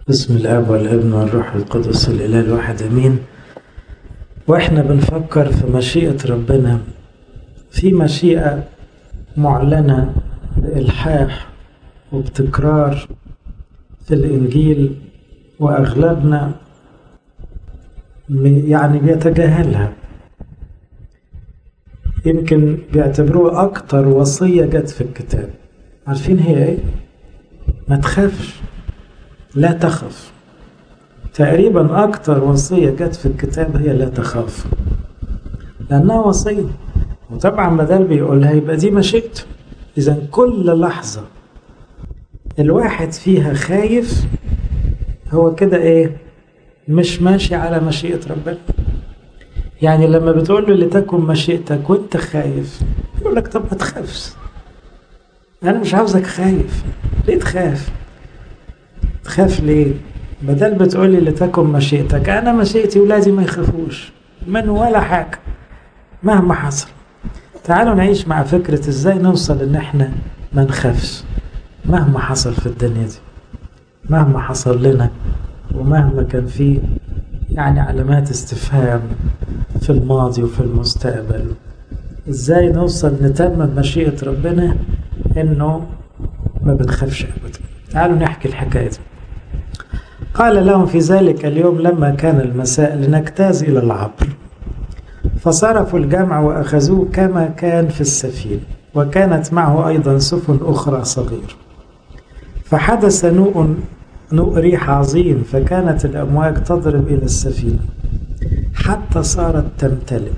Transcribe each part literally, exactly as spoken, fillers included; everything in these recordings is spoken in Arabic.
بسم الاب والابن والروح القدس الاله الواحد امين. واحنا بنفكر في مشيئة ربنا، في مشيئة معلنة بإلحاح وبتكرار في الإنجيل، وأغلبنا يعني بيتجاهلها، يمكن بيعتبروه أكتر وصية جت في الكتاب. عارفين هي إيه؟ ما تخافش، لا تخف. تقريبا أكتر وصية جت في الكتاب هي لا تخاف، لأنها وصية، وطبعا ما دام بيقولها يبقى دي مشيئته. إذا كل لحظة الواحد فيها خايف هو كده إيه؟ مش ماشي على مشيئة ربنا. يعني لما بتقول له لتكن مشيئتك وانت خايف، يقول لك طب ما تخافش، أنا مش عاوزك خايف. ليه تخاف؟ تخاف ليه؟ بدل بتقولي لتكن مشيئتك، أنا مشيئتي ولادي ما يخافوش من ولا حاجة مهما حصل. تعالوا نعيش مع فكرة إزاي نوصل إن إحنا ما نخافش مهما حصل في الدنيا دي، مهما حصل لنا ومهما كان فيه يعني علامات استفهام في الماضي وفي المستقبل. إزاي نوصل نتمم مشيئة ربنا إنه ما بنخافش أبدا. تعالوا نحكي الحكاية دي. قال لهم في ذلك اليوم لما كان المساء لنجتاز إلى العبر، فصرفوا الجمع وأخذوه كما كان في السفينة، وكانت معه أيضا سفن أخرى صغيرة. فحدث نوء نوء ريح عظيم، فكانت الأمواج تضرب إلى السفينة حتى صارت تمتلئ،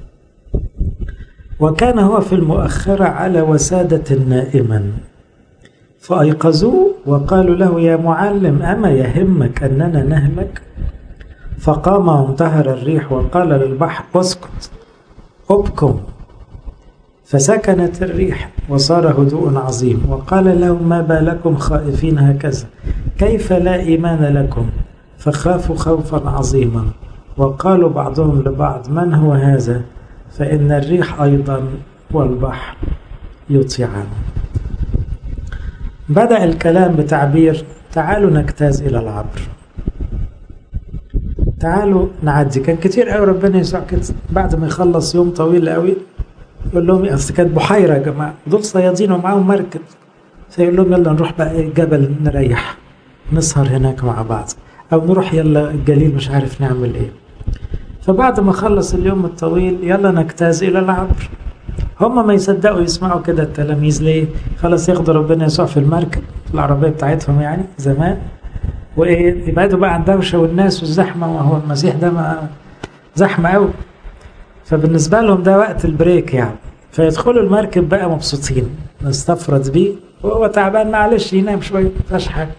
وكان هو في المؤخرة على وسادة نائما. فأيقظوه وقالوا له يا معلم أما يهمك أننا نهلك؟ فقام وانتهر الريح وقال للبحر اسكت ابكم، فسكنت الريح وصار هدوء عظيم. وقال لهم ما بالكم خائفين هكذا؟ كيف لا إيمان لكم؟ فخافوا خوفا عظيما، وقالوا بعضهم لبعض من هو هذا؟ فإن الريح أيضا والبحر يطيعان. بدأ الكلام بتعبير تعالوا نجتاز إلى العبر، تعالوا نعدي. كان كتير قوي ربنا يسوع كده بعد ما يخلص يوم طويل قوي يقول لهم أصل كانت بحيرة يا جماعة، دول صيادين ومعاهم مركب، فيقول لهم يلا نروح بقى الجبل نريح نسهر هناك مع بعض، أو نروح يلا الجليل مش عارف نعمل إيه. فبعد ما خلص اليوم الطويل يلا نجتاز إلى العبر. هم ما يصدقوا يسمعوا كده التلاميذ، ليه؟ خلاص ياخدوا ربنا يسوع في المركب في العربية بتاعتهم يعني زمان، وإيه يبعدوا بقى عن دوشة والناس والزحمة، وهو المسيح ده ما زحمة قوي. فبالنسبة لهم ده وقت البريك يعني، فيدخلوا المركب بقى مبسوطين نستفرد بيه، وهو تعبان معلش ينام شوية مفيهاش حاجة.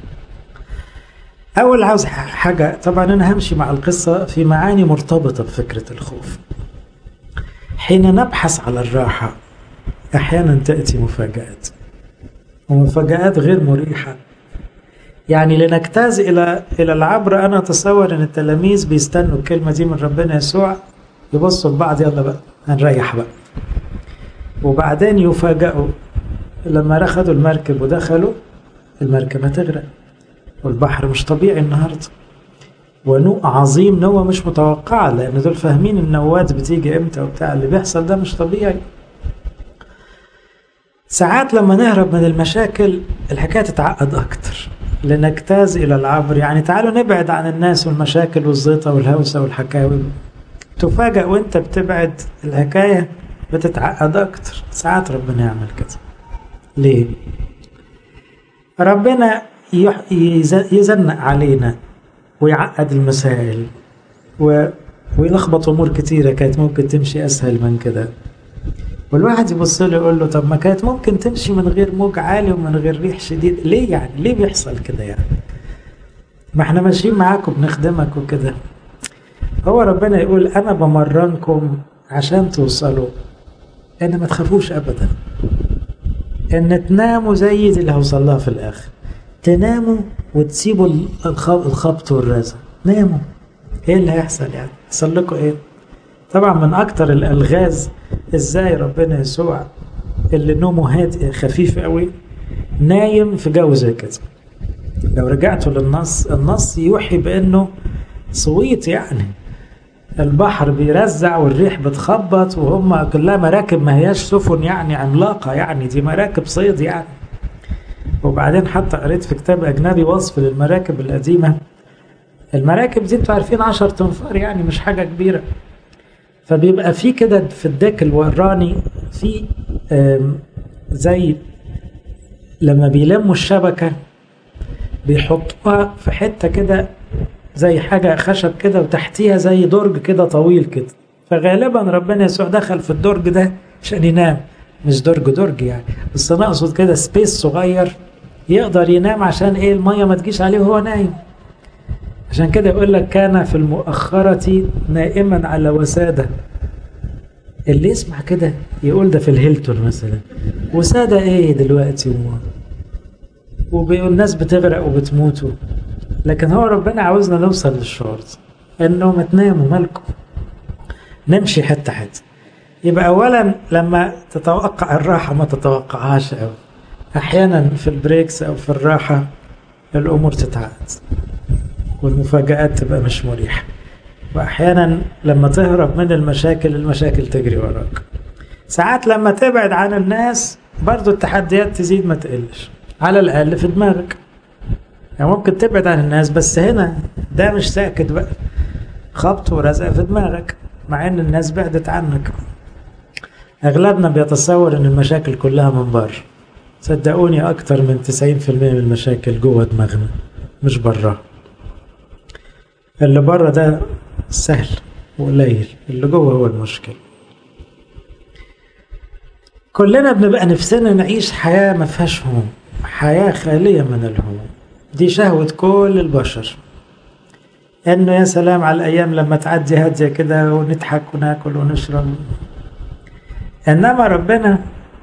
أول عاوز حاجة، طبعا أنا همشي مع القصة في معاني مرتبطة بفكرة الخوف. حين نبحث على الراحة أحيانا تأتي مفاجآت، ومفاجآت غير مريحة. يعني لنجتاز إلى إلى العبر، أنا أتصور أن التلاميذ بيستنوا الكلمة دي من ربنا يسوع، يبصوا لبعض يلا بقى هنريح بقى، وبعدين يفاجئوا لما رخدوا المركب ودخلوا المركب هتغرق، والبحر مش طبيعي النهارده، ونوء عظيم نوة مش متوقعة، لأن دول فاهمين النوات بتيجي امتى وبتاع، اللي بيحصل ده مش طبيعي. ساعات لما نهرب من المشاكل الحكاية تتعقد أكتر. لنجتاز إلى العبر يعني تعالوا نبعد عن الناس والمشاكل والزيطة والهوسة والحكاوي. تفاجأ وانت بتبعد الحكاية بتتعقد أكتر. ساعات ربنا يعمل كده. ليه؟ ربنا يزنق علينا ويعقد المسائل ويلخبط أمور كتيرة كانت ممكن تمشي أسهل من كده، والواحد يبص له يقول له طب ما كانت ممكن تمشي من غير موج عالي ومن غير ريح شديد، ليه يعني؟ ليه بيحصل كده يعني؟ ما احنا ماشيين معاكم بنخدمك وكده. هو ربنا يقول أنا بمرنكم عشان توصلوا إن ما تخافوش أبدا، إن تناموا زي دي اللي هوصل لها في الآخر، تناموا وتسيبوا الخبط والرزق، ناموا. ايه اللي هيحصل يعني؟ يحصل لكم ايه؟ طبعا من اكتر الالغاز ازاي ربنا يسوع اللي نومه هادئ خفيف قوي نايم في جو زي كده. لو رجعتوا للنص، النص يوحي بأنه صويت، يعني البحر بيرزع والريح بتخبط وهم كلها مراكب، ما هياش سفن يعني عملاقة، يعني دي مراكب صيد يعني. وبعدين حتى قريت في كتاب أجنبي وصف للمراكب القديمة، المراكب دي انتوا عارفين عشر تنفار، يعني مش حاجة كبيرة. فبيبقى في كده في الديك الوراني في زي لما بيلموا الشبكة بيحطوها في حتة كده زي حاجة خشب كده، وتحتيها زي درج كده طويل كده. فغالبا ربنا يسوع دخل في الدرج ده عشان ينام، مش درج درج يعني، بس انا اقصد كده سبيس صغير يقدر ينام، عشان ايه؟ المية ما تجيش عليه وهو نايم. عشان كده يقول لك كان في المؤخرة نائما على وسادة. اللي يسمع كده يقول ده في الهيلتون مثلا، وسادة ايه دلوقتي، وبيقول الناس بتغرق وبتموت. لكن هو ربنا عاوزنا نوصل للشعور انه ما تناموا مالكم، نمشي حتة حتة. يبقى اولا لما تتوقع الراحة ما تتوقعهاش، او احيانا في البريكس او في الراحة الامور تتعقد والمفاجآت تبقى مش مريحة. واحيانا لما تهرب من المشاكل، المشاكل تجري وراك. ساعات لما تبعد عن الناس برضو التحديات تزيد ما تقلش، على الاقل في دماغك. يعني ممكن تبعد عن الناس بس هنا ده مش ساكت بقى، خبط ورزق في دماغك، مع ان الناس بعدت عنك. اغلبنا بيتصور ان المشاكل كلها من بره. صدقوني اكتر من تسعين في المية من المشاكل جوه دماغنا مش بره. اللي بره ده سهل وقليل، اللي جوه هو المشكلة. كلنا بنبقى نفسنا نعيش حياة ما فيهاش هموم، حياة خالية من الهموم. دي شهوة كل البشر، انه يا سلام على الايام لما تعدي هادية كده ونضحك وناكل ونشرب. انما ربنا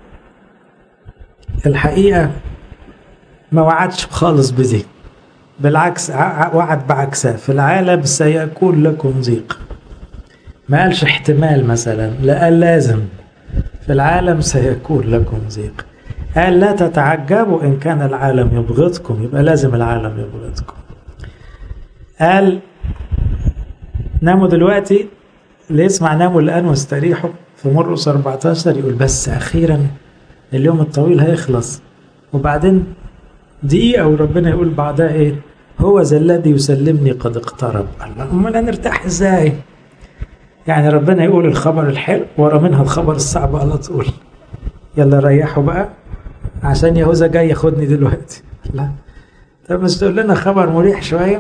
الحقيقة ما وعدش خالص بذي، بالعكس وعد بعكسها. في العالم سيكون لكم ضيق، ما قالش احتمال مثلا، لا قال لازم. في العالم سيكون لكم ضيق، قال لا تتعجبوا إن كان العالم يبغضكم، يبقى لازم العالم يبغضكم. قال ناموا دلوقتي، اللي يسمع ناموا الآن واستريحوا في مرقس أربعة عشر، يقول بس أخيرا اليوم الطويل هيخلص. وبعدين دقيقة وربنا يقول بعدها إيه؟ هو ذا الذي يسلمني قد اقترب. الله، أمال هنرتاح إزاي؟ يعني ربنا يقول الخبر الحلو ورا منها الخبر الصعب على طول. يلا ريحوا بقى عشان يهوذا جاي ياخدني دلوقتي. لا، طب مش تقول لنا خبر مريح شوية؟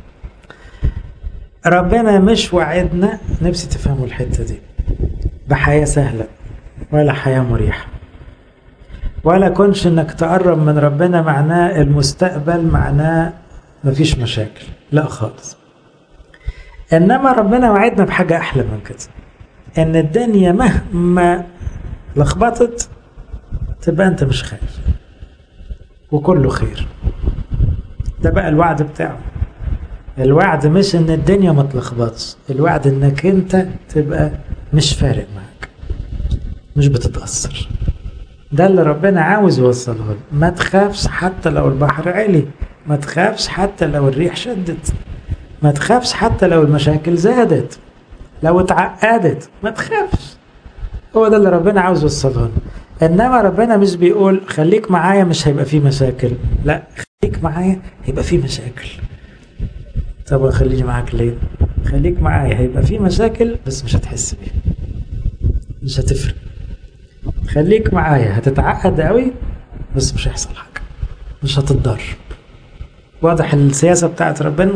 ربنا مش وعدنا، نفسي تفهموا الحتة دي، بحياة سهلة ولا حياة مريحة، ولا كنش انك تقرب من ربنا معناه المستقبل معناه مفيش مشاكل، لا خالص. انما ربنا وعدنا بحاجة احلى من كده، ان الدنيا مهما لخبطت تبقى انت مش خايف وكله خير. ده بقى الوعد بتاعه. الوعد مش ان الدنيا ما تلخبطش، الوعد انك انت تبقى مش فارق معك، مش بتتأثر. ده اللي ربنا عاوز يوصله لك. ما تخافش حتى لو البحر عالي، ما تخافش حتى لو الريح شدت، ما تخافش حتى لو المشاكل زادت، لو اتعقدت ما تخافش. هو ده اللي ربنا عاوز يوصله لك. انما ربنا مش بيقول خليك معايا مش هيبقى فيه مشاكل، لا، خليك معايا هيبقى فيه مشاكل. طب خليني معاك ليه؟ خليك معايا هيبقى فيه مشاكل بس مش هتحس بيها، مش هتفرق. خليك معايا هتتعقد قوي بس مش هيحصل حاجة، مش هتتضر. واضح السياسة بتاعت ربنا.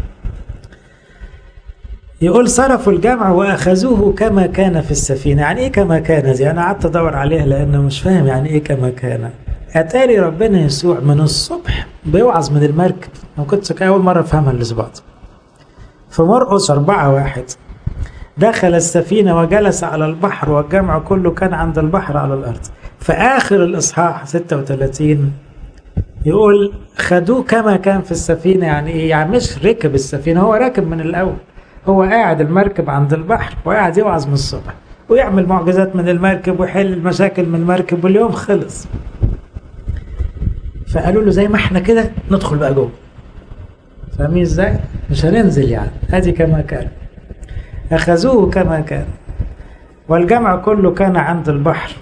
يقول صرفوا الجمع وأخذوه كما كان في السفينة. يعني إيه كما كان دي؟ أنا قعدت أدور عليها لأنه مش فاهم يعني إيه كما كان. أتاري ربنا يسوع من الصبح بيوعظ من المركب، أنا كنت أول مرة أفهمها الأسبوع. في مرقس أربعة واحد دخل السفينة وجلس على البحر والجمع كله كان عند البحر على الأرض. في آخر الإصحاح ستة وثلاثين يقول خدوه كما كان في السفينة. يعني إيه؟ يعني مش ركب السفينة، هو راكب من الأول، هو قاعد المركب عند البحر وقاعد يوعظ من الصبح ويعمل معجزات من المركب ويحل المشاكل من المركب واليوم خلص. فقالوا له زي ما احنا كده ندخل بقى جوه. فاهمين ازاي؟ مش هننزل يعني، ادي كما كان. اخذوه كما كان والجمع كله كان عند البحر.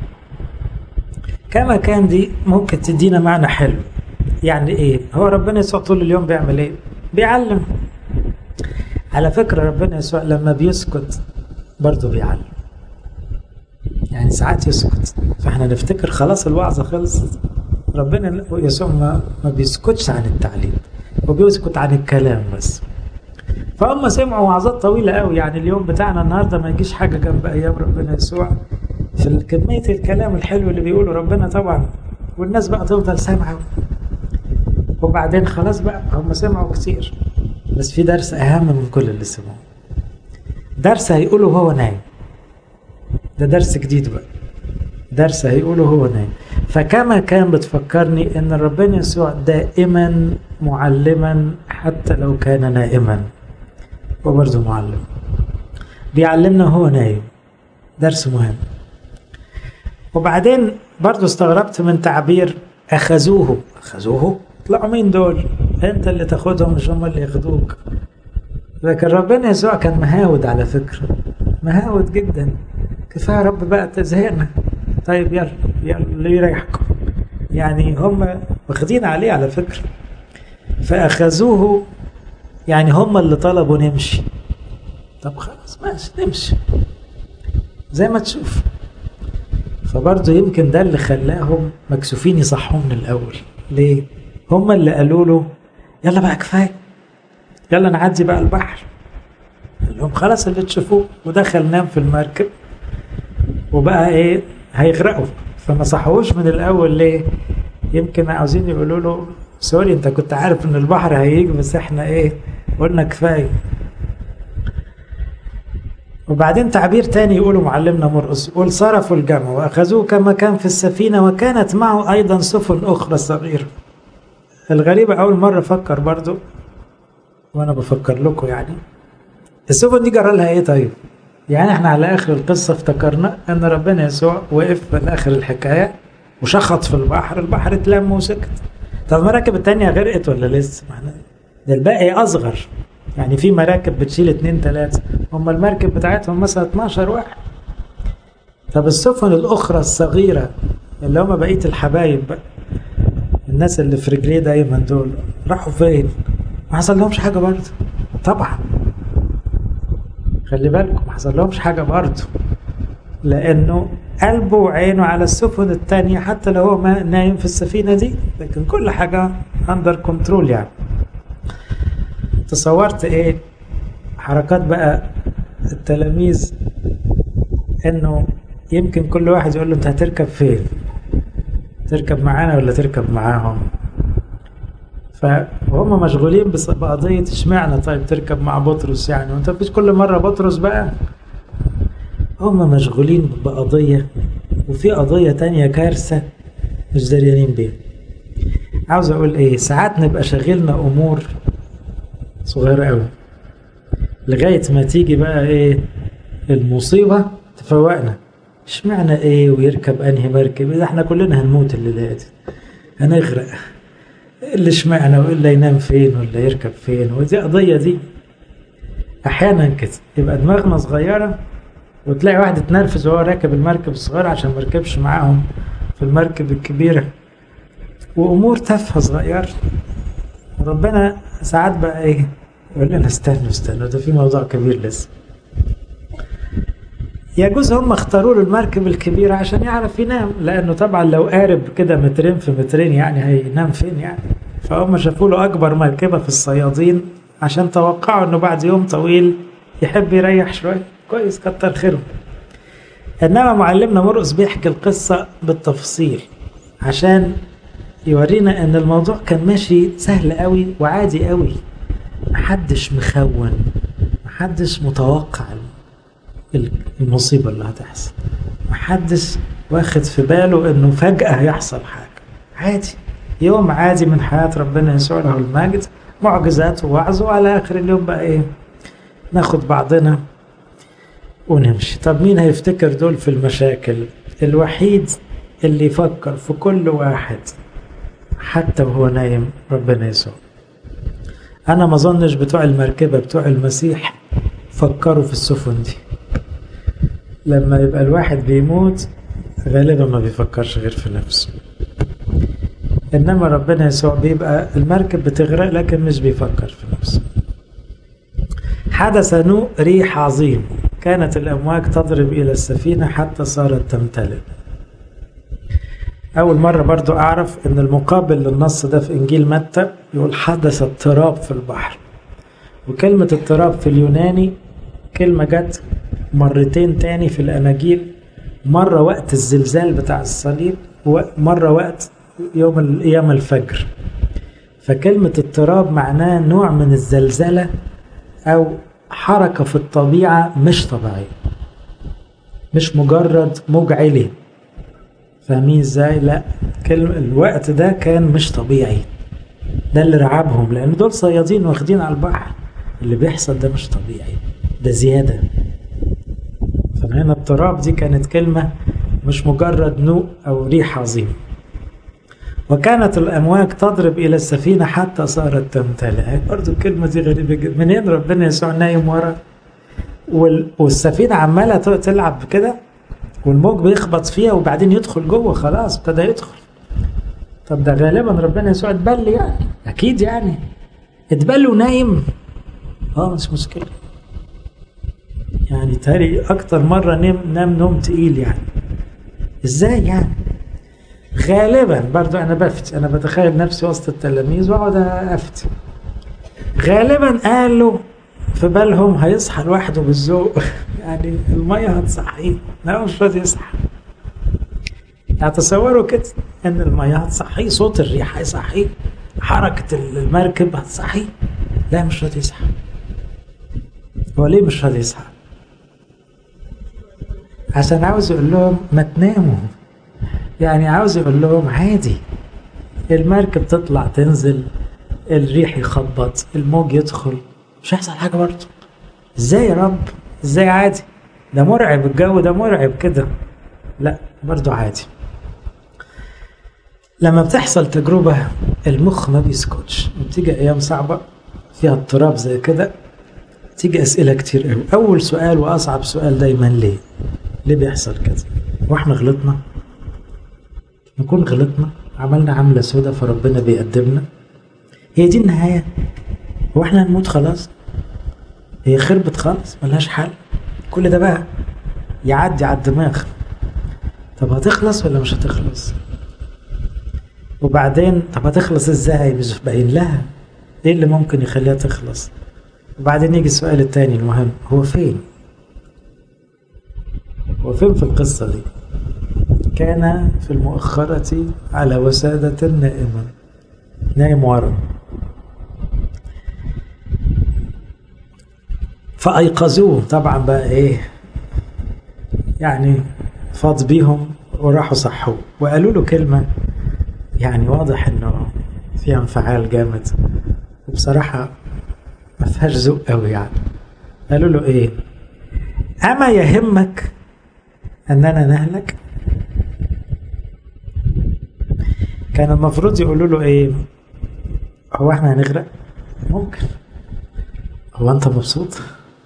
كما كان دي ممكن تدينا معنى حلو. يعني ايه؟ هو ربنا يسوع طول اليوم بيعمل ايه؟ بيعلم. على فكرة ربنا يسوع لما بيسكت برضه بيعلم. يعني ساعات يسكت فاحنا نفتكر خلاص الوعظة خلصت. ربنا يسوع ما, ما بيسكتش عن التعليم، وبيسكت عن الكلام بس. فهم سمعوا وعظات طويلة قوي. يعني اليوم بتاعنا النهاردة ما يجيش حاجة جنب أيام ربنا يسوع في كمية الكلام الحلو اللي بيقوله ربنا طبعا. والناس بقى تفضل سامعة، وبعدين خلاص بقى هم سمعوا كتير، بس في درس أهم من كل اللي سمعوه. درس هيقوله هو نايم. ده درس جديد بقى، درس هيقوله هو نايم. فكما كان بتفكرني ان ربنا يسوع دائما معلما حتى لو كان نائما، هو برضه معلم بيعلمنا وهو نايم. درس مهم. وبعدين برضه استغربت من تعبير اخذوه. اخذوه؟ طلعوا مين دول؟ انت اللي تاخدهم مش هم اللي ياخدوك. لكن ربنا يسوع كان مهاود على فكرة، مهاود جدا. كفاية رب بقى تزهقنا، طيب يلا يلا اللي يريحكم. يعني هم واخدين عليه على فكرة. فأخذوه يعني هم اللي طلبوا نمشي. طب خلاص ماشي نمشي زي ما تشوف. فبرضه يمكن ده اللي خلاهم مكسوفين يصحوا من الأول. ليه؟ هم اللي قالوا له يلا بقى كفاية، يلا نعدي بقى البحر. قال لهم خلاص اللي تشوفوه. ودخل نام في المركب وبقى ايه هيغرقوا. فما صحوش من الاول. ليه؟ يمكن عاوزين يقولوا له سوري انت كنت عارف ان البحر هيجي بس احنا ايه قلنا كفايه. وبعدين تعبير تاني يقولوا معلمنا مرقس، يقول صرفوا الجمع واخذوه كما كان في السفينه وكانت معه ايضا سفن اخرى صغيره. الغريبه اول مره افكر برضو وانا بفكر لكم، يعني السفن دي جرى لها ايه؟ طيب يعني احنا على اخر القصة افتكرنا ان ربنا يسوع وقف في اخر الحكاية وشخط في البحر، البحر اتلم وسكت. طب المراكب التانية غرقت ولا لسه؟ ده الباقي اصغر، يعني في مراكب بتشيل اتنين تلاتة، هم المركب بتاعتهم مثلا اتناشر واحد. طب السفن الاخرى الصغيرة اللي هم بقية الحبايب بقى، الناس اللي في رجليه دايما دول راحوا فين؟ ما حصل لهمش حاجة برضه طبعا. خلي بالكم ما حصل لهمش حاجة برضه، لأنه قلبه وعينه على السفن التانية حتى لو هو ما نايم في السفينة دي، لكن كل حاجة under control. يعني تصورت ايه حركات بقى التلاميذ، انه يمكن كل واحد يقول له انت هتركب فين؟ تركب معانا ولا تركب معاهم؟ فهم مشغولين بقضية اشمعنى طيب تركب مع بطرس يعني وانت مفيش كل مرة بطرس بقى. هم مشغولين بقضية، وفي قضية تانية كارثة مش داريانين بيها. عاوز اقول ايه، ساعات نبقى شغلنا امور صغيرة قوي لغاية ما تيجي بقى ايه المصيبة تفوقنا. اشمعنى ايه ويركب انهي مركب؟ اذا احنا كلنا هنموت الليلة دي، هنغرق، اللي اشمعنى وإلا ينام فين ولا يركب فين؟ ودي قضية دي احيانا كده يبقى دماغنا صغيرة، وتلاقي واحد اتنرفز وهو راكب المركب الصغيرة عشان مركبش معاهم في المركب الكبيرة، وامور تافهة صغيرة. ربنا ساعات بقى ايه يقول لنا استنوا استنوا ده في موضوع كبير لسه. يجوز هم اختاروا له المركب الكبيرة عشان يعرف ينام، لانه طبعا لو قارب كده مترين في مترين يعني هينام فين يعني. فهم شافوا له اكبر مركبة في الصيادين عشان توقعوا انه بعد يوم طويل يحب يريح شوية. كويس كتر خيرهم. انما معلمنا مرقس بيحكي القصة بالتفصيل عشان يورينا ان الموضوع كان ماشي سهل قوي وعادي قوي، محدش مخون، محدش متوقع المصيبة اللي هتحصل، محدش واخد في باله انه فجأة هيحصل حاجة. عادي، يوم عادي من حياة ربنا يسوع له المجد، معجزات ووعظ، وعلى اخر اليوم بقى ايه ناخد بعضنا ونمشي. طب مين هيفتكر دول في المشاكل؟ الوحيد اللي يفكر في كل واحد حتى وهو نايم ربنا يسوع. أنا ما ظنش بتوع المركبة بتوع المسيح فكروا في السفن دي. لما يبقى الواحد بيموت غالبا ما بيفكرش غير في نفسه، إنما ربنا يسوع بيبقى المركب بتغرق لكن مش بيفكر في نفسه. حدث نوء ريح عظيم، كانت الأمواج تضرب إلى السفينة حتى صارت تمتلئ. أول مرة برضو أعرف أن المقابل للنص ده في إنجيل متى يقول حدث اضطراب في البحر، وكلمة اضطراب في اليوناني كلمة جت مرتين تاني في الأناجيل، مرة وقت الزلزال بتاع الصليب ومرة وقت يوم أيام الفجر. فكلمة اضطراب معناه نوع من الزلزلة أو حركة في الطبيعة مش طبيعية، مش مجرد موج عالي. فاهمين ازاي؟ لا، كلمة الوقت ده كان مش طبيعي، ده اللي رعبهم، لأن دول صيادين واخدين على البحر، اللي بيحصل ده مش طبيعي، ده زيادة. فهنا اضطراب دي كانت كلمة مش مجرد نوء أو ريح عظيم. وكانت الأمواج تضرب إلى السفينة حتى صارت تمتلئ. برضو الكلمة دي غريبة جدا، منين ربنا يسوع نايم ورا والسفينة عمالة تلعب كده والموج بيخبط فيها وبعدين يدخل جوه، خلاص ابتدى يدخل. طب ده غالبا ربنا يسوع اتبل يعني، أكيد يعني اتبل ونايم، اه مش مشكلة يعني. تاري أكتر مرة نام نام نوم تقيل يعني، ازاي يعني؟ غالبا برضو انا بفتي، انا بتخيل نفسي وسط التلاميذ واقعد افتي، غالبا قالوا في بالهم هيصحى لوحده بالذوق يعني الميه هتصحيه، لا مش راضي يصحى. تصوروا كده ان الميه هتصحيه، صوت الريح هيصحيه، حركه المركب هتصحيه، لا مش راضي يصحى. هو ليه مش راضي يصحى؟ عشان عاوز يقول لهم ما تناموا، يعني عاوز يقول لهم عادي، المركب تطلع تنزل، الريح يخبط، الموج يدخل، مش هيحصل حاجة برضه. ازاي يا رب؟ ازاي عادي؟ ده مرعب، الجو ده مرعب كده. لا برضه عادي. لما بتحصل تجربة المخ ما بيسكتش، بتيجي ايام صعبة فيها اضطراب زي كده، تيجي اسئلة كتير قوي. اول سؤال واصعب سؤال دايما ليه؟ ليه بيحصل كده؟ واحنا غلطنا؟ نكون غلطنا، عملنا عملة سودة فربنا بيقدمنا؟ هي دي النهاية؟ هو احنا هنموت خلاص؟ هي خربت خالص ملهاش حل؟ كل ده بقى يعدي على الدماغ. طب هتخلص ولا مش هتخلص؟ وبعدين طب هتخلص ازاي؟ مش باين لها ايه اللي ممكن يخليها تخلص. وبعدين يجي السؤال التاني المهم، هو فين؟ هو فين في القصة دي؟ كان في المؤخرة على وسادة نائما، نايم ورا، فأيقظوه. طبعا بقى ايه يعني، فاض بيهم وراحوا صحوه وقالوا له كلمة يعني واضح انه فيها انفعال جامد، وبصراحة ما فيهاش ذوق قوي يعني. قالوا له ايه؟ أما يهمك أننا نهلك؟ كان المفروض يقولوا له ايه؟ هو احنا هنغرق؟ ممكن. هو انت مبسوط؟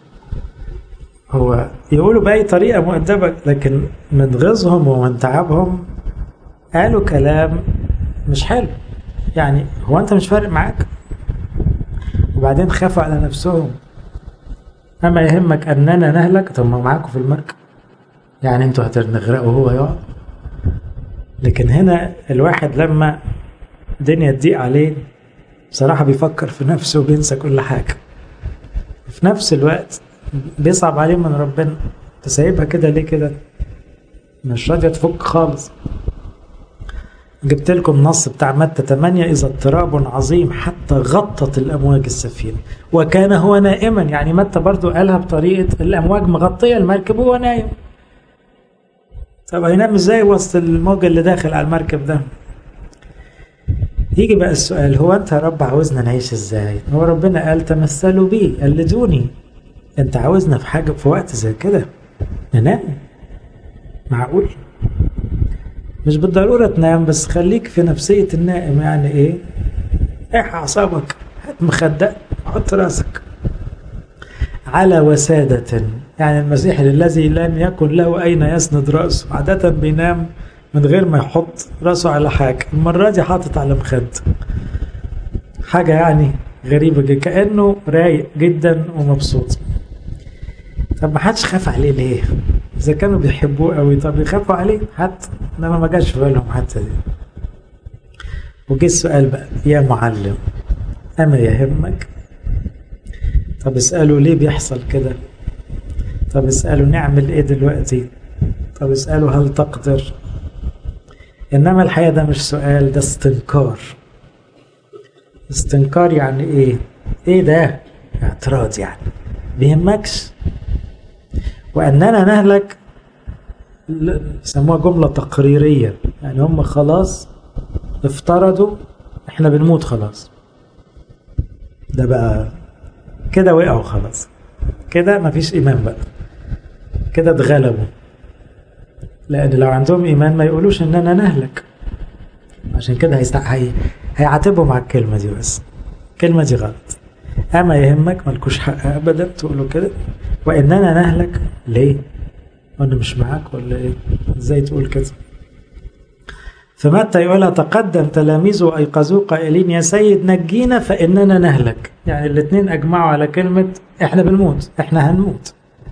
هو يقولوا بأي طريقة مؤدبة، لكن من غيظهم ومن تعبهم قالوا كلام مش حلو يعني. هو انت مش فارق معاك؟ وبعدين خافوا على نفسهم. أما يهمك أننا نهلك؟ طب ما معاكم في المركب يعني، انتوا هتغرقوا وهو يقع. لكن هنا الواحد لما الدنيا تضيق عليه بصراحة بيفكر في نفسه وبينسى كل حاجة، في نفس الوقت بيصعب عليه من ربنا. تسايبها كده ليه كده؟ مش راضية تفك خالص. جبت لكم نص بتاع متى ثمانية، إذا اضطراب عظيم حتى غطت الأمواج السفينة وكان هو نائما. يعني متى برضو قالها بطريقة الأمواج مغطية المركب وهو نايم. طب هينام ازاي وسط الموج اللي داخل على المركب ده؟ يجي بقى السؤال، هو انت يا رب عاوزنا نعيش ازاي؟ هو ربنا قال تمثلوا بي قلدوني. انت عاوزنا في حاجة في وقت زي كده ننام؟ معقول؟ مش بالضرورة تنام، بس خليك في نفسية النائم. يعني ايه؟ اح اعصابك، هات مخدة، حط راسك على وسادة. يعني المسيح الذي لم يكن له أين يسند رأسه، عادة بينام من غير ما يحط رأسه على حاجة، المرة دي حاطط على مخد، حاجة يعني غريبة جدا، كأنه رايق جدا ومبسوط. طب ما حدش خاف عليه ليه؟ إذا كانوا بيحبوه قوي، طب يخافوا عليه حتى؟ إنما ما جاش في بالهم حتى دي. وجه السؤال بقى، يا معلم أما يهمك؟ طب اسألوا ليه بيحصل كده؟ طب اسألوا نعمل ايه دلوقتي؟ طب اسألوا هل تقدر؟ انما الحقيقة ده مش سؤال، ده استنكار. استنكار يعني ايه؟ ايه ده؟ اعتراض يعني. بيهمكش؟ واننا نهلك يسموها جملة تقريرية، يعني هم خلاص افترضوا احنا بنموت خلاص. ده بقى كده وقعوا خلاص، كده مفيش ايمان بقى، كده اتغلبوا. لان لو عندهم ايمان ما يقولوش اننا نهلك. عشان كده هيستحي هيعاتبهم على الكلمه دي، بس الكلمه دي غلط. اما يهمك ملكوش حق ابدا تقولوا كده. واننا نهلك ليه؟ وانا مش معاك ولا ايه؟ ازاي تقول كده؟ فمتى يقولها تقدم تلاميذه ايقظوه قائلين يا سيد نجينا فاننا نهلك. يعني الاثنين اجمعوا على كلمه احنا بنموت، احنا هنموت.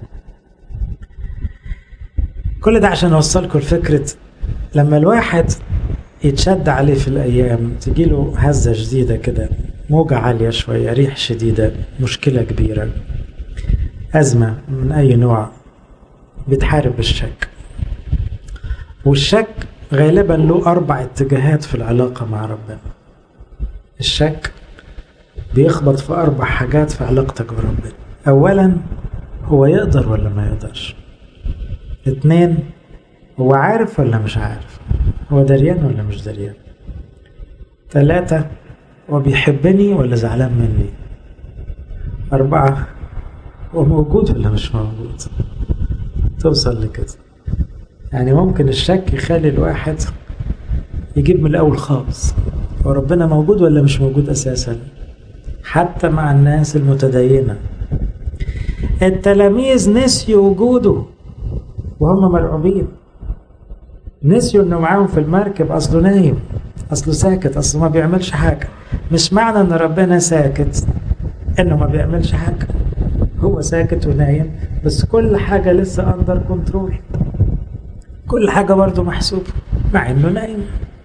كل ده عشان اوصلكم الفكره، لما الواحد يتشد عليه في الايام، تجيله هزه جديده كده، موجه عاليه شويه، ريح شديده، مشكله كبيره، ازمه من اي نوع، بتحارب الشك. والشك غالبا له اربع اتجاهات في العلاقه مع ربنا. الشك بيخبط في اربع حاجات في علاقتك بربنا. اولا، هو يقدر ولا ما يقدرش. اتنين، هو عارف ولا مش عارف، هو دريان ولا مش دريان. ثلاثة، هو بيحبني ولا زعلان مني. أربعة، هو موجود ولا مش موجود. توصل لكده. يعني ممكن الشك يخلي الواحد يجيب من الأول خالص، هو ربنا موجود ولا مش موجود أساسا، حتى مع الناس المتدينة. التلاميذ نسيوا وجوده وهم مرعوبين، نسيوا انه معاهم في المركب، اصله نايم، اصله ساكت، اصله ما بيعملش حاجة. مش معنى ان ربنا ساكت انه ما بيعملش حاجة، هو ساكت ونايم، بس كل حاجة لسه اندر كنترول، كل حاجة برضو محسوبة مع انه نايم.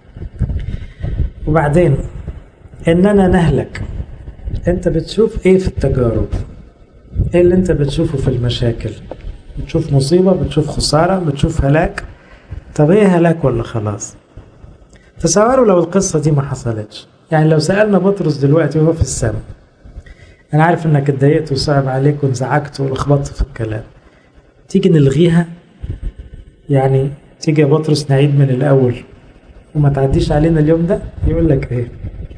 وبعدين اننا نهلك، انت بتشوف ايه في التجارب؟ ايه اللي انت بتشوفه في المشاكل؟ بتشوف مصيبة، بتشوف خسارة، بتشوف هلاك. طب ايه هلاك ولا خلاص؟ تصوروا لو القصة دي ما حصلتش. يعني لو سألنا بطرس دلوقتي وهو في السماء، انا عارف انك اتضايقت وصعب عليك وانزعجت ولخبطت في الكلام، تيجي نلغيها؟ يعني تيجي يا بطرس نعيد من الاول وما تعديش علينا اليوم ده؟ يقول لك ايه؟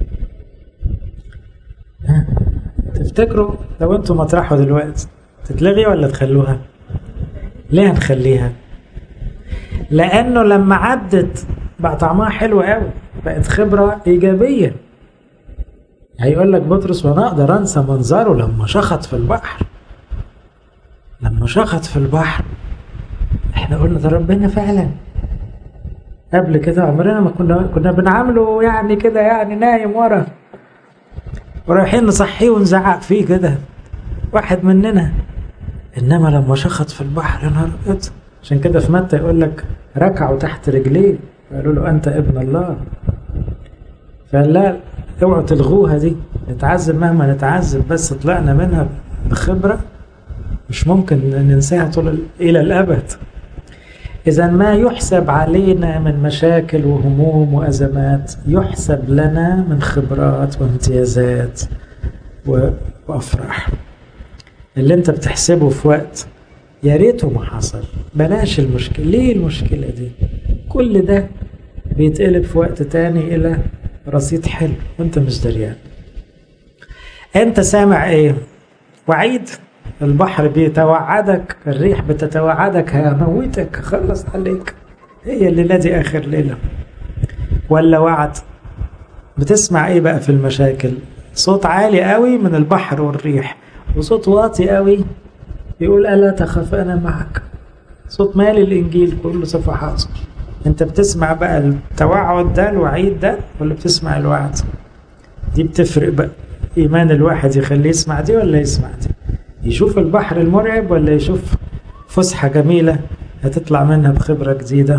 ها؟ تفتكروا لو انتم مطرحوا دلوقتي تتلغي ولا تخلوها؟ ليه هنخليها؟ لانه لما عدت بقى طعمها حلو قوي، بقت خبرة ايجابية. هيقول لك بطرس وانا اقدر انسى منظره لما شخط في البحر. لما شخط في البحر احنا قلنا ده ربنا فعلا. قبل كده عمرنا ما كنا كنا بنعامله يعني كده، يعني نايم ورا ورايحين نصحيه ونزعق فيه كده واحد مننا. انما لما شخط في البحر يا نهار ابيض. عشان كده في متى يقول لك ركعوا تحت رجليه قالوا له انت ابن الله. فقال لا، اوعوا تلغوها دي، نتعذب مهما نتعذب بس طلعنا منها بخبرة مش ممكن ننساها طول الى الابد. اذا ما يحسب علينا من مشاكل وهموم وازمات يحسب لنا من خبرات وامتيازات وافراح. اللي انت بتحسبه في وقت يا ريته ما حصل، بلاش المشكلة. ليه المشكلة دي؟ كل ده بيتقلب في وقت تاني الى رصيد حلو وانت مش دريان. انت سامع ايه؟ وعيد. البحر بيتوعدك، الريح بتتوعدك هموتك، خلص عليك، هي الليلة دي آخر ليلة ولا وعد؟ بتسمع ايه بقى في المشاكل؟ صوت عالي قوي من البحر والريح، وصوت واطي قوي يقول ألا تخف أنا معك. صوت مالي الإنجيل كله صفحات. انت بتسمع بقى التوعد ده الوعيد ده ولا بتسمع الوعد؟ دي بتفرق بقى. إيمان الواحد يخليه يسمع دي ولا يسمع دي، يشوف البحر المرعب ولا يشوف فسحة جميلة هتطلع منها بخبرة جديدة.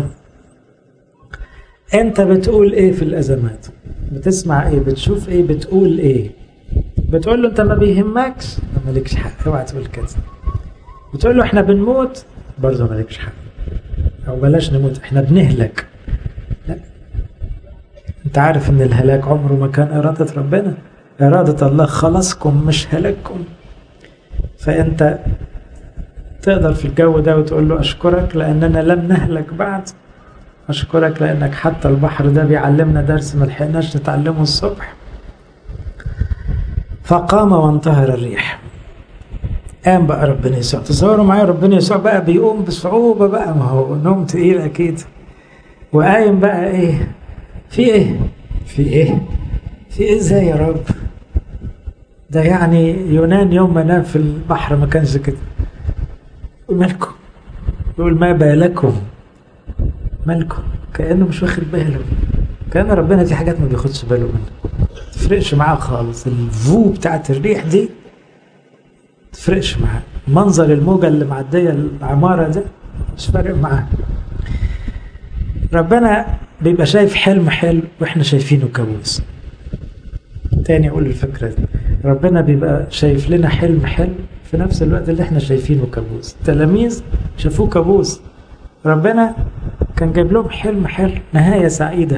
انت بتقول ايه في الأزمات؟ بتسمع ايه؟ بتشوف ايه؟ بتقول ايه؟ بتقول له انت ما بيهمكش؟ مالكش حق، اوعى تقول كده. بتقول له احنا بنموت؟ برضه مالكش حق. او بلاش نموت، احنا بنهلك. لا، انت عارف ان الهلاك عمره ما كان إرادة ربنا. إرادة الله خلاصكم مش هلاككم. فانت تقدر في الجو ده وتقول له أشكرك لأننا لم نهلك بعد. أشكرك لأنك حتى البحر ده بيعلمنا درس ما لحقناش نتعلمه الصبح. فقام وانتهر الريح. قام بقى ربنا يسوع. تصوروا معايا ربنا يسوع بقى بيقوم بصعوبة بقى، ما هو نوم تقيل أكيد. وقايم بقى إيه؟ في إيه؟ في إيه؟ في إيه إزاي يا رب؟ ده يعني يونان يوم ما نام في البحر ما كانش كده. مالكم؟ يقول ما بالكم؟ مالكم؟ كأنه مش واخد باله. كأن ربنا في حاجات ما بياخدش باله منها. تفرقش معاه خالص. الفو بتاعت الريح دي تفرقش معاه. منظر الموجة اللي معدية العمارة ده مش فارق معاه. ربنا بيبقى شايف حلم حلو واحنا شايفينه كابوس. تاني اقول الفكرة دي. ربنا بيبقى شايف لنا حلم حلو في نفس الوقت اللي احنا شايفينه كابوس. التلاميذ شافوه كابوس، ربنا كان جايب لهم حلم حلو، نهاية سعيدة.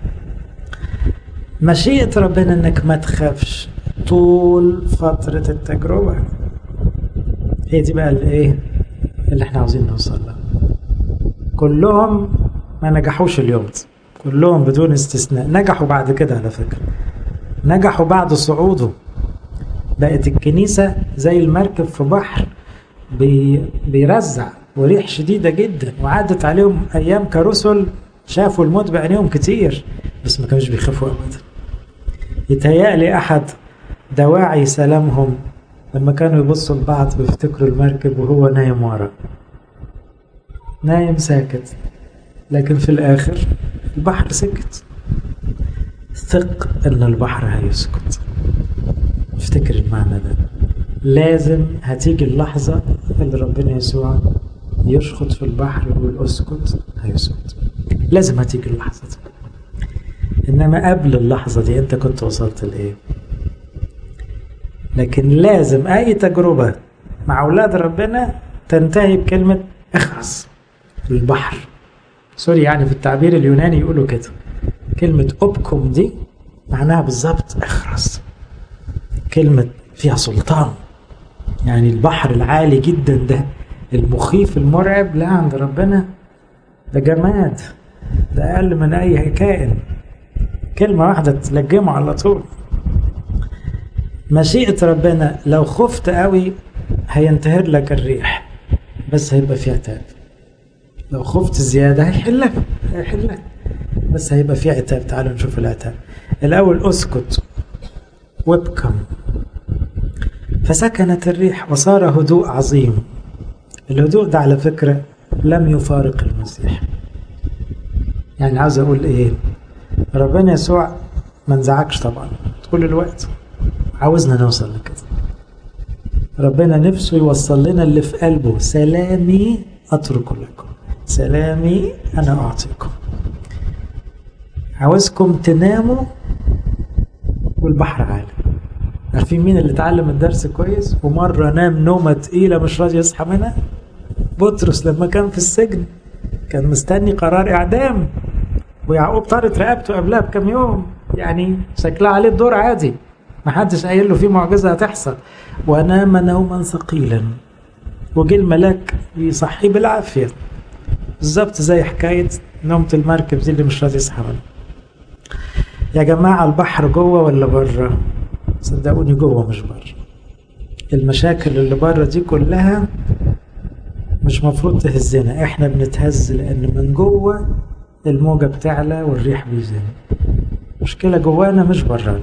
مشيئة ربنا انك ما تخافش طول فترة التجربة. هي دي بقى الايه اللي احنا عاوزين نوصل لها. كلهم ما نجحوش اليوم، كلهم بدون استثناء نجحوا بعد كده. على فكرة نجحوا بعد صعوده. بقت الكنيسة زي المركب في بحر بي بيرزع وريح شديدة جدا، وعادت عليهم أيام كرسل شافوا الموت بعينيهم كتير بس ما كانوش بيخافوا أبدا. يتهيألي أحد دواعي سلامهم لما كانوا يبصوا لبعض بيفتكروا المركب وهو نايم ورا، نايم ساكت، لكن في الآخر البحر سكت. ثق أن البحر هيسكت. افتكر المعنى ده. لازم هتيجي اللحظة اللي ربنا يسوع يشخط في البحر ويقول اسكت هيسكت. لازم هتيجي اللحظة دي. إنما قبل اللحظة دي أنت كنت وصلت لإيه؟ لكن لازم أي تجربة مع أولاد ربنا تنتهي بكلمة اخرس. البحر سوري يعني في التعبير اليوناني يقولوا كده. كلمة أبكم دي معناها بالضبط اخرس. كلمة فيها سلطان. يعني البحر العالي جدا ده المخيف المرعب، لا عند ربنا ده جماد، ده أقل من أي كائن. كلمة واحدة تلجمه على طول. مشيئة ربنا لو خفت قوي هينتهر لك الريح بس هيبقى فيها عتاب. لو خفت زيادة هيحلك هيحلك بس هيبقى فيها عتاب. تعالوا نشوف العتاب الأول. أسكت وابكم. فسكنت الريح وصار هدوء عظيم. الهدوء ده على فكرة لم يفارق المسيح. يعني عاوز أقول إيه؟ ربنا يسوع ما انزعجش طبعا طول الوقت. عاوزنا نوصل لكده. ربنا نفسه يوصل لنا اللي في قلبه. سلامي أترك لكم، سلامي أنا أعطيكم. عاوزكم تناموا والبحر عالي. عارفين مين اللي اتعلم الدرس كويس ومرة نام نومة تقيلة مش راضي يصحى منها؟ بطرس لما كان في السجن كان مستني قرار إعدام، ويعقوب طارت رقبته قبلها بكم يوم. يعني شكلها عليه الدور عادي، ما حدش قايل له في معجزة هتحصل. ونام نوما ثقيلا وجه الملاك يصحيه بالعافية. بالظبط زي حكاية نومة المركب دي اللي مش راضي يصحى منها. يا جماعة البحر جوه ولا بره؟ صدقوني جوه مش بره. المشاكل اللي بره دي كلها مش مفروض تهزنا، احنا بنتهز لان من جوه الموجة بتعلى والريح بيزن. مشكلة جوانا مش برانا.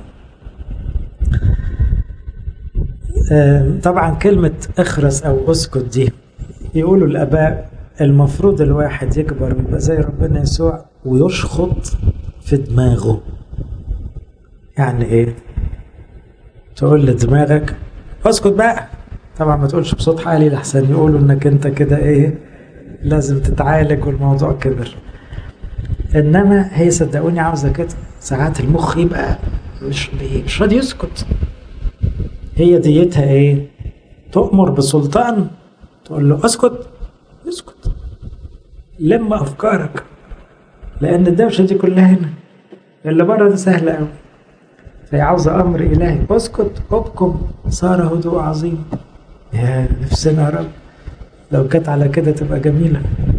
طبعا كلمة اخرس او اسكت دي يقولوا الاباء المفروض الواحد يكبر ويبقى زي ربنا يسوع ويشخط في دماغه. يعني ايه؟ تقول لدماغك اسكت بقى. طبعا ما تقولش بصوت عالي لحسن يقولوا انك انت كده ايه لازم تتعالج والموضوع كبر. انما هي صدقوني عاوزه كده. ساعات المخ يبقى مش مش راضي يسكت. هي ديتها ايه؟ تؤمر بسلطان تقول له اسكت اسكت لما افكارك، لان الدوشه دي كلها هنا، اللي بره ده سهل قوي. فهي عاوزه امر الهي، اسكت ابكم صار هدوء عظيم. يا نفسنا يا رب لو كانت على كده تبقى جميله.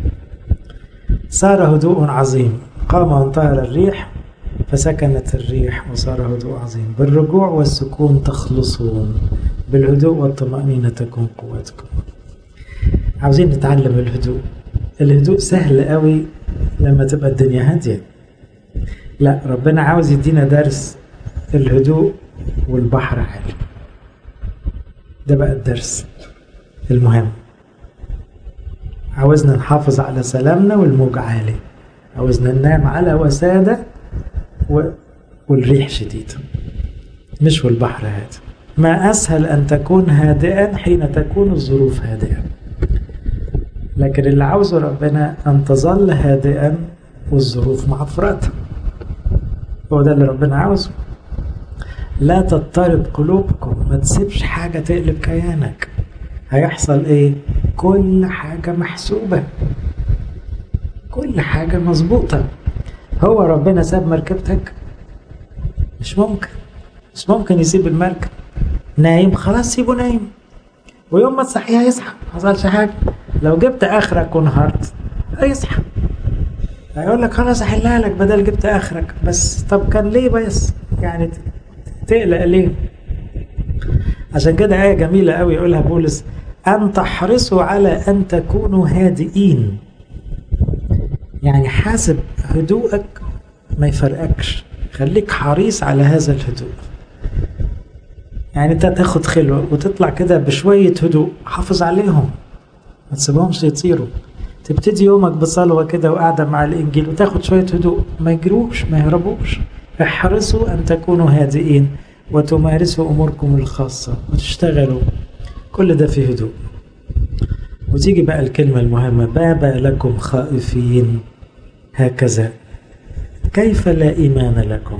صار هدوء عظيم، قام وانطهر الريح فسكنت الريح وصار هدوء عظيم. بالرجوع والسكون تخلصون، بالهدوء والطمأنينة تكون قوتكم. عاوزين نتعلم الهدوء. الهدوء سهل قوي لما تبقى الدنيا هادية. لا، ربنا عاوز يدينا درس الهدوء والبحر عالي. ده بقى الدرس المهم. عاوزنا نحافظ على سلامنا والموج عالي، عاوزنا ننام على وسادة و... والريح شديدة، مش والبحر هادئ. ما أسهل أن تكون هادئا حين تكون الظروف هادئة، لكن اللي عاوزه ربنا أن تظل هادئا والظروف معفرة. هو ده اللي ربنا عاوزه. لا تضطرب قلوبكم، ما تسيبش حاجة تقلب كيانك. هيحصل ايه؟ كل حاجة محسوبة، كل حاجة مظبوطة. هو ربنا ساب مركبتك؟ مش ممكن، مش ممكن يسيب المركب. نايم خلاص سيبه نايم، ويوم ما تصحيه هيصحى، ما حصلش حاجة. لو جبت اخرك ونهارت هيصحى، هيقول لك خلاص احلها لك بدل جبت اخرك. بس طب كان ليه بس يعني تقلق ليه؟ عشان كده آية جميلة قوي يقولها بولس: أن تحرصوا على أن تكونوا هادئين. يعني حاسب هدوءك ما يفرقكش، خليك حريص على هذا الهدوء. يعني انت تاخد خلوة وتطلع كده بشوية هدوء، حافظ عليهم ما تسيبهمش يطيروا. تبتدي يومك بصلوة كده وقاعدة مع الإنجيل وتاخد شوية هدوء، ما يجروش ما يهربوش. احرصوا أن تكونوا هادئين وتمارسوا أموركم الخاصة وتشتغلوا، كل ده في هدوء. وتيجي بقى الكلمة المهمة: بابا لكم خائفين هكذا كيف لا إيمان لكم.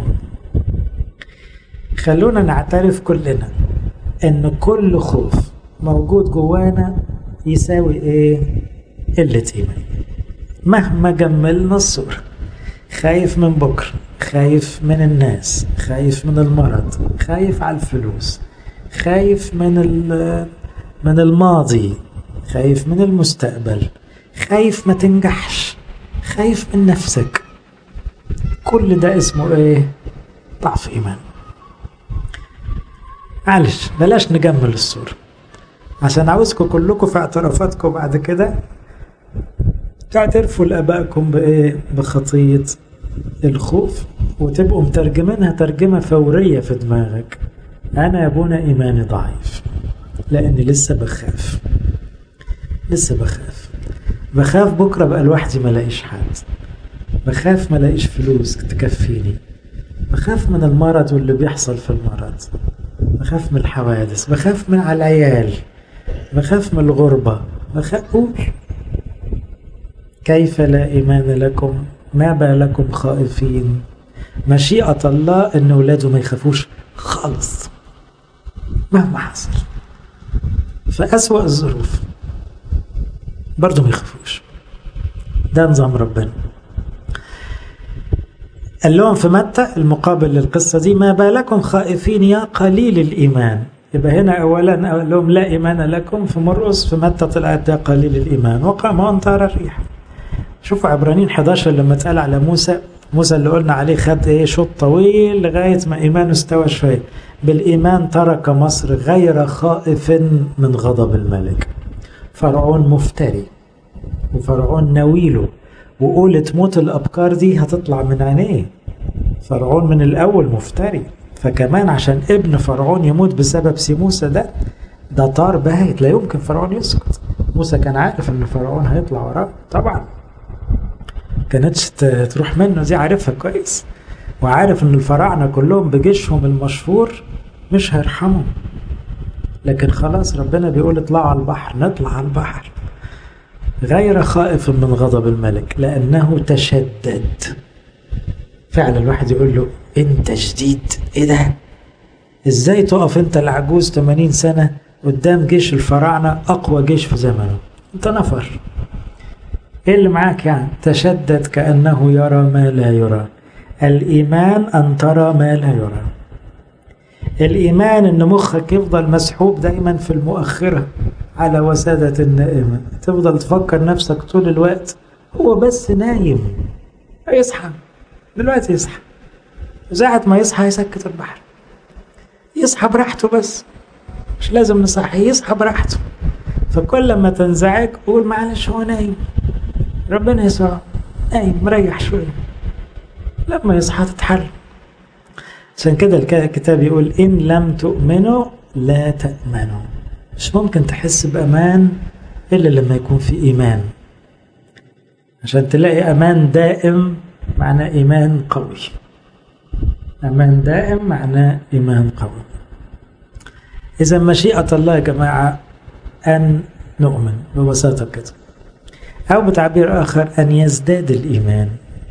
خلونا نعترف كلنا أن كل خوف موجود جوانا يساوي إيه؟ قلة إيمان. مهما جملنا الصورة، خايف من بكرة، خايف من الناس، خايف من المرض، خايف على الفلوس، خايف من من الماضي، خايف من المستقبل، خايف ما تنجحش، خايف من نفسك. كل ده اسمه ايه؟ ضعف ايمان. معلش بلاش نجمل الصورة، عشان عاوزكم كلكم في اعترافاتكم بعد كده تعترفوا لآبائكم بايه؟ بخطية الخوف، وتبقوا مترجمينها ترجمة فورية في دماغك: أنا يا ابونا إيماني ضعيف لأني لسه بخاف، لسه بخاف بخاف بكرة بقى لوحدي ما لاقيش حد، بخاف ما لاقيش فلوس تكفيني، بخاف من المرض واللي بيحصل في المرض، بخاف من الحوادث، بخاف من على العيال، بخاف من الغربة، بخاف. قول كيف لا إيمان لكم، ما بالكم خائفين. مشيئة الله أن أولاده ما يخافوش خالص مهما حصل، في أسوأ الظروف برضو ما يخافوش. ده نظام ربنا. قال لهم في متى المقابل للقصة دي: ما بالكم خائفين يا قليل الإيمان. يبقى هنا أولا قال لهم لا إيمان لكم. في مرقس في متى طلعت ده قليل الإيمان. وقام وانطهر الريح. شوفوا عبرانيين إحدى عشر لما اتقال على موسى، موسى اللي قلنا عليه خد ايه شوط طويل لغاية ما إيمانه استوى شوية. بالإيمان ترك مصر غير خائف من غضب الملك. فرعون مفتري وفرعون ناويله، وقولة موت الأبكار دي هتطلع من عينيه. فرعون من الأول مفتري، فكمان عشان ابن فرعون يموت بسبب سي موسى ده ده طار باهت، لا يمكن فرعون يسكت. موسى كان عارف ان فرعون هيطلع وراه طبعا، كانتش تروح منه دي، عارفها كويس، وعارف ان الفراعنة كلهم بجيشهم المشهور مش هيرحمهم. لكن خلاص ربنا بيقول اطلعوا على البحر، نطلع على البحر غير خائف من غضب الملك لأنه تشدد. فعلا الواحد يقول له انت شديد، ايه ده؟ ازاي تقف انت العجوز ثمانين سنة قدام جيش الفراعنة أقوى جيش في زمنه؟ انت نفر، ايه اللي معاك يعني؟ تشدد كأنه يرى ما لا يرى. الإيمان أن ترى ما لا يرى. الإيمان أن مخك يفضل مسحوب دايما في المؤخرة على وسادة النائمة، تفضل تفكر نفسك طول الوقت هو بس نايم، يصحى دلوقتي، يصحى ساعة ما يصحى يسكت البحر، يصحى براحته، بس مش لازم نصحي، يصحى براحته. فكل ما تنزعج قول معلش هو نايم، ربنا يسوع نايم مريح شوية، لما يصحى تتحل. عشان كده الكتاب يقول إن لم تؤمنوا لا تأمنوا. مش ممكن تحس بأمان إلا لما يكون في إيمان. عشان تلاقي أمان دائم معناه إيمان قوي. أمان دائم معناه إيمان قوي. إذا مشيئة الله يا جماعة أن نؤمن ببساطة كده، أو بتعبير آخر أن يزداد الإيمان.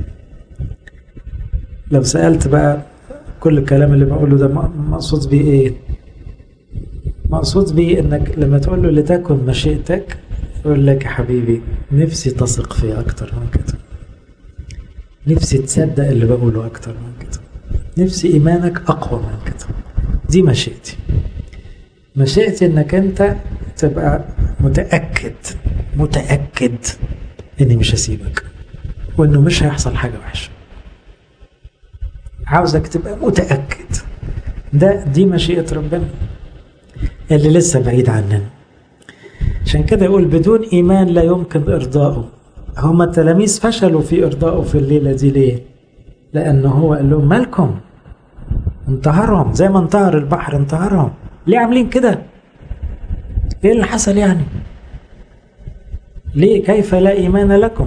لو سألت بقى كل الكلام اللي بقوله ده مقصود بيه إيه؟ مقصود بيه إنك لما تقول له لتكن مشيئتك يقول لك يا حبيبي نفسي تثق فيه أكتر من كده، نفسي تصدق اللي بقوله أكتر من كده، نفسي إيمانك أقوى من كده. دي مشيئتي. مشيئتي إنك أنت تبقى متأكد متأكد إني مش هسيبك، وإنه مش هيحصل حاجة وحشة. عاوزك تبقى متأكد. ده دي مشيئة ربنا اللي لسه بعيد عننا. عشان كده يقول بدون إيمان لا يمكن إرضائه. هما التلاميذ فشلوا في إرضائه في الليلة دي ليه؟ لأنه هو قال لهم مالكم؟ انتهرهم زي ما انتهر البحر، انتهرهم. ليه عاملين كده؟ ايه اللي حصل يعني؟ ليه؟ كيف لا إيمان لكم؟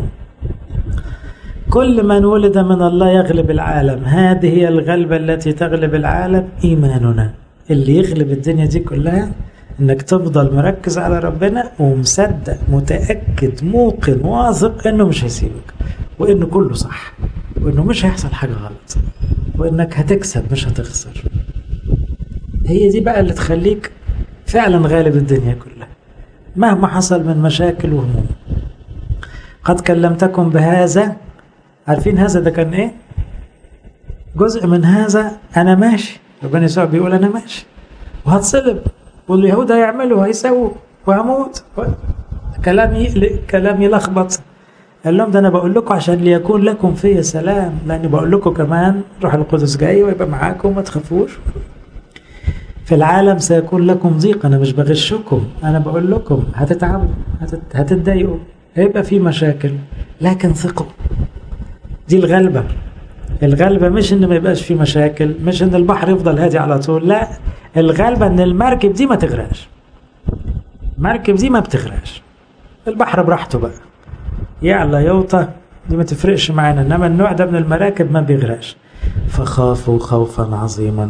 كل من ولد من الله يغلب العالم. هذه هي الغلبة التي تغلب العالم، إيماننا. اللي يغلب الدنيا دي كلها انك تفضل مركز على ربنا ومصدق متأكد موقن واثق انه مش هيسيبك، وانه كله صح، وانه مش هيحصل حاجة غلط، وانك هتكسب مش هتخسر. هي دي بقى اللي تخليك فعلا غالب الدنيا كلها مهما حصل من مشاكل وهموم. قد كلمتكم بهذا. عارفين هذا ده كان ايه؟ جزء من هذا انا ماشي. ربنا يسوع بيقول انا ماشي وهتصلب، واليهود هيعملوا وهيسووا وهموت. كلام يقلق، كلام يلخبط. قال لهم ده انا بقول لكم عشان ليكون لكم في سلام، لاني بقول لكم كمان روح القدس جاي ويبقى معاكم، ما تخافوش. في العالم سيكون لكم ضيق، انا مش بغشكم، انا بقول لكم هتتعبوا، هتتضايقوا، هيبقى في مشاكل، لكن ثقوا. دي الغلبة. الغلبة مش ان ما يبقاش في مشاكل، مش ان البحر يفضل هادي على طول، لا، الغلبة ان المركب دي ما تغرقش. المركب دي ما بتغرقش، البحر براحته بقى يعلى يوطى، دي ما تفرقش معانا. انما النوع ده من المراكب ما بيغرقش. فخافوا خوفا عظيما.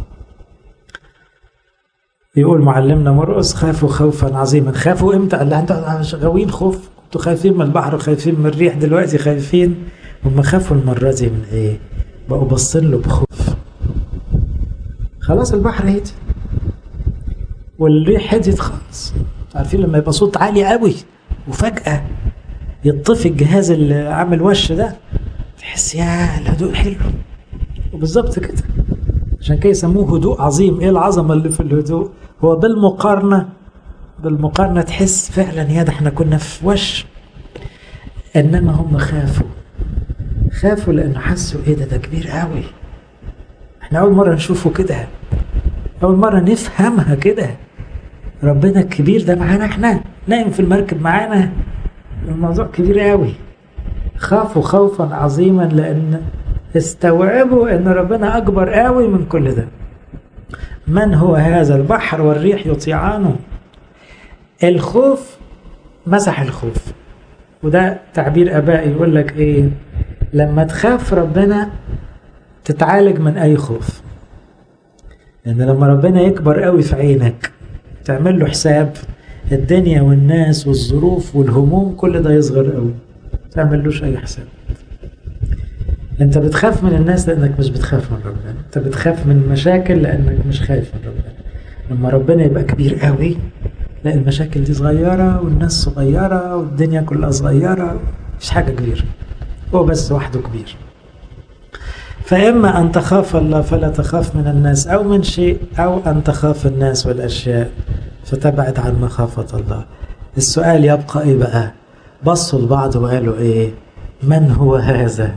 يقول معلمنا مرقس خافوا خوفا عظيما. خافوا امتى؟ قال لها انتوا غاويين خوف، انتوا خايفين من البحر وخايفين من الريح، دلوقتي خايفين. هم خافوا المرة دي من ايه؟ بقوا باصين له بخوف. خلاص البحر هدي والريح هديت خالص. عارفين لما يبقى صوت عالي قوي وفجأة يطفي الجهاز اللي عامل وش ده، تحس يا الهدوء حلو. وبالظبط كده، عشان كده يسموه هدوء عظيم. ايه العظمة اللي في الهدوء؟ هو بالمقارنة بالمقارنة تحس فعلا يا ده احنا كنا في وش. انما هم خافوا خافوا لانه حسوا ايه ده ده كبير قوي، احنا اول مرة نشوفه كده، اول مرة نفهمها كده. ربنا الكبير ده معانا، احنا نايم في المركب معانا، الموضوع كبير قوي. خافوا خوفا عظيما لأن استوعبوا أن ربنا أكبر قوي من كل ده. من هو هذا؟ البحر والريح يطيعانه. الخوف مسح الخوف. وده تعبير آبائي يقول لك إيه؟ لما تخاف ربنا تتعالج من أي خوف. لأن لما ربنا يكبر قوي في عينك تعمل له حساب، الدنيا والناس والظروف والهموم كل ده يصغر قوي، تعمل لوش أي حساب. أنت بتخاف من الناس لأنك مش بتخاف من ربنا، أنت بتخاف من المشاكل لأنك مش خايف من ربنا. لما ربنا يبقى كبير قوي لا، المشاكل دي صغيرة والناس صغيرة والدنيا كلها صغيرة، مش حاجة كبيرة، هو بس وحده كبير. فإما أن تخاف الله فلا تخاف من الناس أو من شيء، أو أن تخاف الناس والأشياء فتبعد عن مخافة الله. السؤال يبقى إيه بقى؟ بصوا لبعض وقالوا إيه؟ من هو هذا؟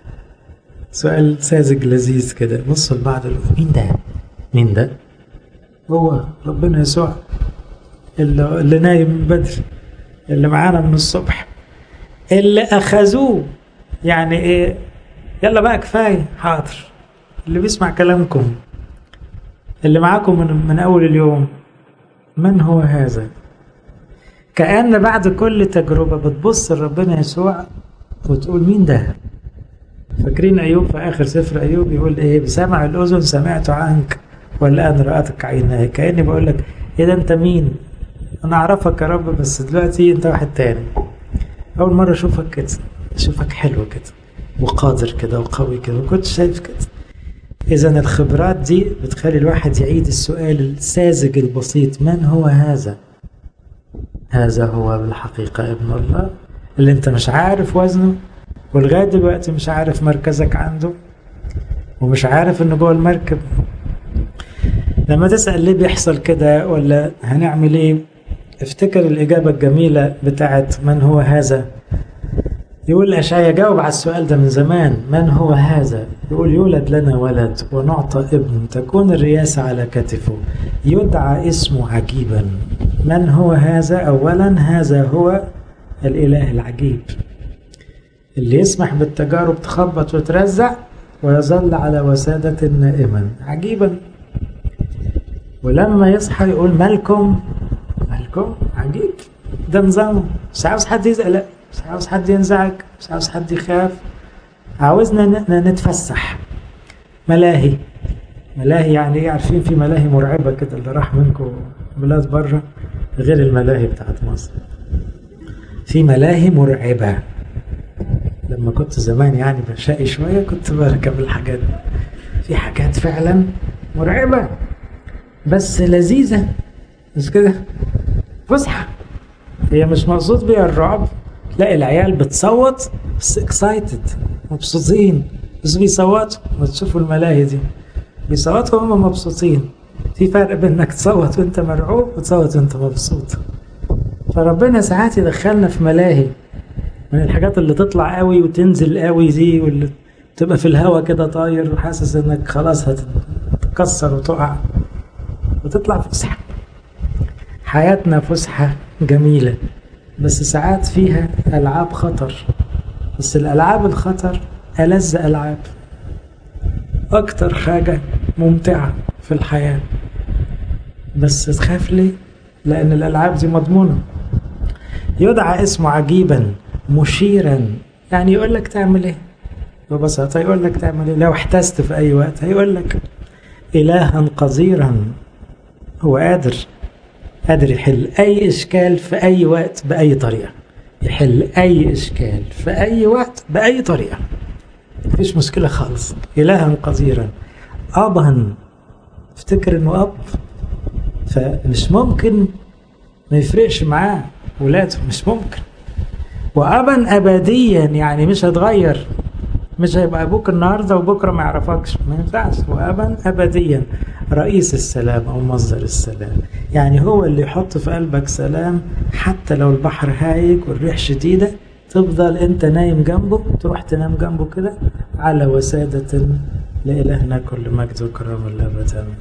سؤال ساذج لذيذ كده. بصوا لبعض وقالوا مين ده؟ مين ده؟ هو ربنا يسوع اللي, اللي نايم من بدري، اللي معانا من الصبح، اللي أخذوه. يعني إيه؟ يلا بقى كفاية، حاضر، اللي بيسمع كلامكم، اللي معاكم من, من أول اليوم. من هو هذا؟ كأن بعد كل تجربة بتبص لربنا يسوع وتقول مين ده؟ فاكرين أيوب في آخر سفر أيوب يقول إيه؟ بسمع الأذن سمعت عنك والآن رأتك عيناي. كأني بقول لك إيه ده؟ أنت مين؟ أنا أعرفك يا رب بس دلوقتي أنت واحد تاني. أول مرة أشوفك كده، أشوفك حلو كده وقادر كده وقوي كده، وكنت شايف كده. إذن الخبرات دي بتخلي الواحد يعيد السؤال الساذج البسيط: من هو هذا؟ هذا هو بالحقيقة ابن الله اللي انت مش عارف وزنه، ولغاية دلوقتي مش عارف مركزك عنده، ومش عارف انه جوه المركب. لما تسأل ليه بيحصل كده ولا هنعمل ايه، افتكر الإجابة الجميلة بتاعت من هو هذا. يقول أشعياء جاوب على السؤال ده من زمان: من هو هذا؟ يقول يولد لنا ولد ونعطى ابن تكون الرياسة على كتفه يدعى اسمه عجيبا. من هو هذا؟ أولا هذا هو الإله العجيب اللي يسمح بالتجارب تخبط وترزع ويظل على وسادة نائما عجيبا. ولما يصحى يقول مالكم مالكم عجيب. ده نظامه، مش عاوز حد يزعل، مش عاوز حد ينزعج، مش عاوز حد يخاف، عاوزنا نتفسح. ملاهي ملاهي يعني ايه؟ عارفين في ملاهي مرعبة كده، اللي راح منكم بلاد بره غير الملاهي بتاعت مصر. في ملاهي مرعبة. لما كنت زمان يعني بشقي شوية كنت بركب الحاجات دي. في حاجات فعلا مرعبة بس لذيذة، مش كده؟ فسحة. هي مش مقصود بيها الرعب، تلاقي العيال بتصوت بس اكسايتد، مبسوطين، بس بيصوتوا. ما تشوفوا الملاهي دي بيصوتوا هم مبسوطين. في فرق بين انك تصوت وانت مرعوب وتصوت وانت مبسوط. فربنا ساعات يدخلنا في ملاهي من الحاجات اللي تطلع قوي وتنزل قوي دي، واللي تبقى في الهوا كده طاير وحاسس انك خلاص هتتكسر وتقع، وتطلع فسحة. حياتنا فسحة جميلة بس ساعات فيها ألعاب خطر. بس الألعاب الخطر ألذ ألعاب، أكتر حاجة ممتعة في الحياة. بس تخاف ليه؟ لأن الألعاب دي مضمونة. يدعى اسمه عجيبا مشيرا، يعني يقول لك تعمل ايه ببساطة، يقول لك تعمل ايه لو احتجت في أي وقت، هيقول لك. إلها قديرا، هو قادر قادر يحل أي إشكال في أي وقت بأي طريقة. يحل أي إشكال في أي وقت بأي طريقة، مفيش مشكلة خالص. إلها قديرا. أبا، افتكر إنه أب، فمش ممكن ما يفرقش معاه ولاده، مش ممكن. وأبا أبديا، يعني مش هتغير، مش هيبقى أبوك النهاردة وبكرة ما يعرفكش، ما ينفعش. وأبا أبديا، رئيس السلام أو مصدر السلام، يعني هو اللي يحط في قلبك سلام. حتى لو البحر هايج والريح شديدة تفضل أنت نايم جنبه، تروح تنام جنبه كده على وسادة. لإلهنا كل مجد وكرم الأبد.